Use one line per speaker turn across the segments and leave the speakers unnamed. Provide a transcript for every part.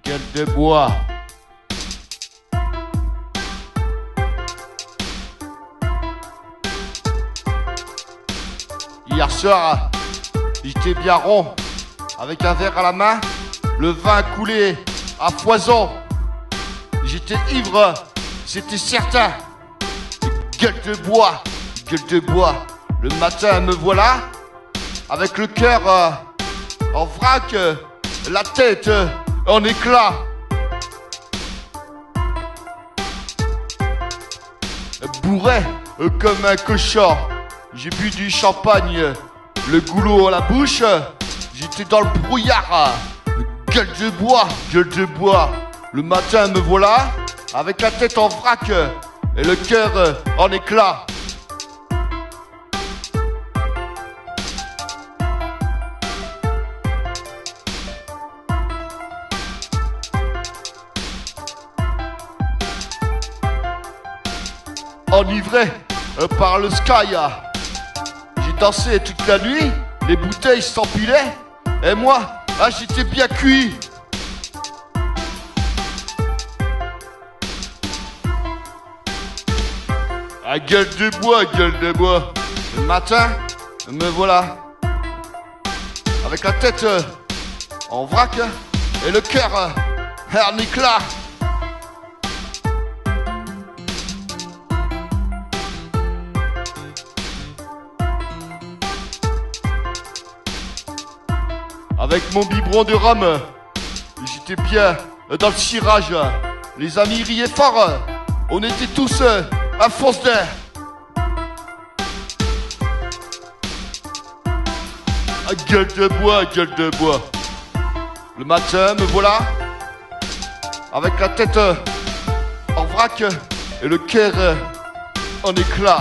Gueule de bois. Hier soir, j'étais bien rond, avec un verre à la main, le vin coulait à foison. J'étais ivre, c'était certain. Gueule de bois, gueule de bois. Le matin, me voilà, avec le cœur en vrac, la tête en éclat. Bourré comme un cochon, j'ai bu du champagne, le goulot à la bouche, j'étais dans le brouillard. Gueule de bois, gueule de bois. Le matin, me voilà, avec la tête en vrac et le cœur en éclat. Enivré par le sky, j'ai dansé toute la nuit, les bouteilles s'empilaient, et moi, j'étais bien cuit. Gueule de bois, gueule de bois. Le matin, me voilà, avec la tête en vrac et le cœur en éclat. Avec mon biberon de rhum, j'étais bien dans le cirage. Les amis riaient fort, on était tous à force d'air. Gueule de bois, gueule de bois. Le matin, me voilà, avec la tête en vrac et le cœur en éclat.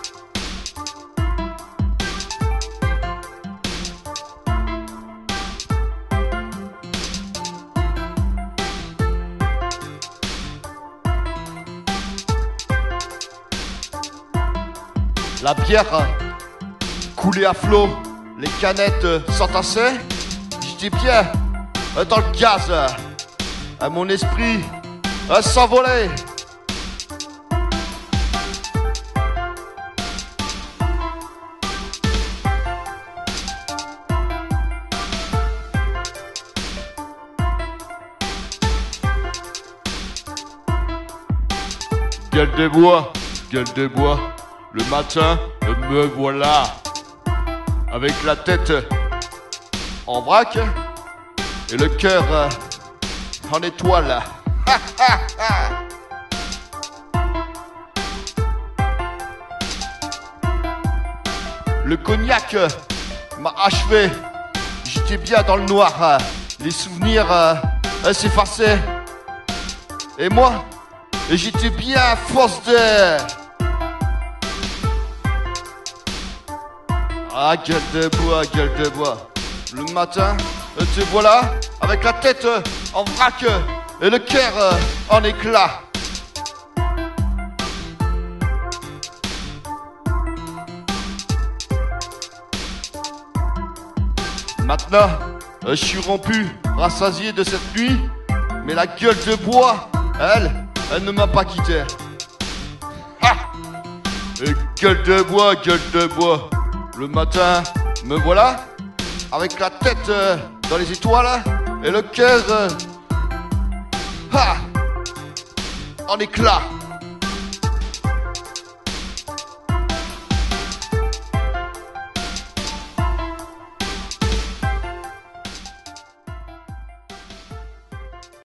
La bière coulait à flot, les canettes s'entassaient. J'étais bien dans le gaz, mon esprit s'envolait. Gueule de bois, gueule de bois. Le matin, me voilà, avec la tête en vrac et le cœur en étoile. Le cognac m'a achevé, j'étais bien dans le noir, les souvenirs s'effaçaient. Et moi, j'étais bien à force d'air. Gueule de bois, gueule de bois. Le matin, te voilà, avec la tête en vrac et le cœur en éclat. Maintenant, je suis rompu, rassasié de cette nuit, mais la gueule de bois, elle ne m'a pas quitté. Gueule de bois, gueule de bois. Le matin, me voilà, avec la tête dans les étoiles et le cœur en éclat.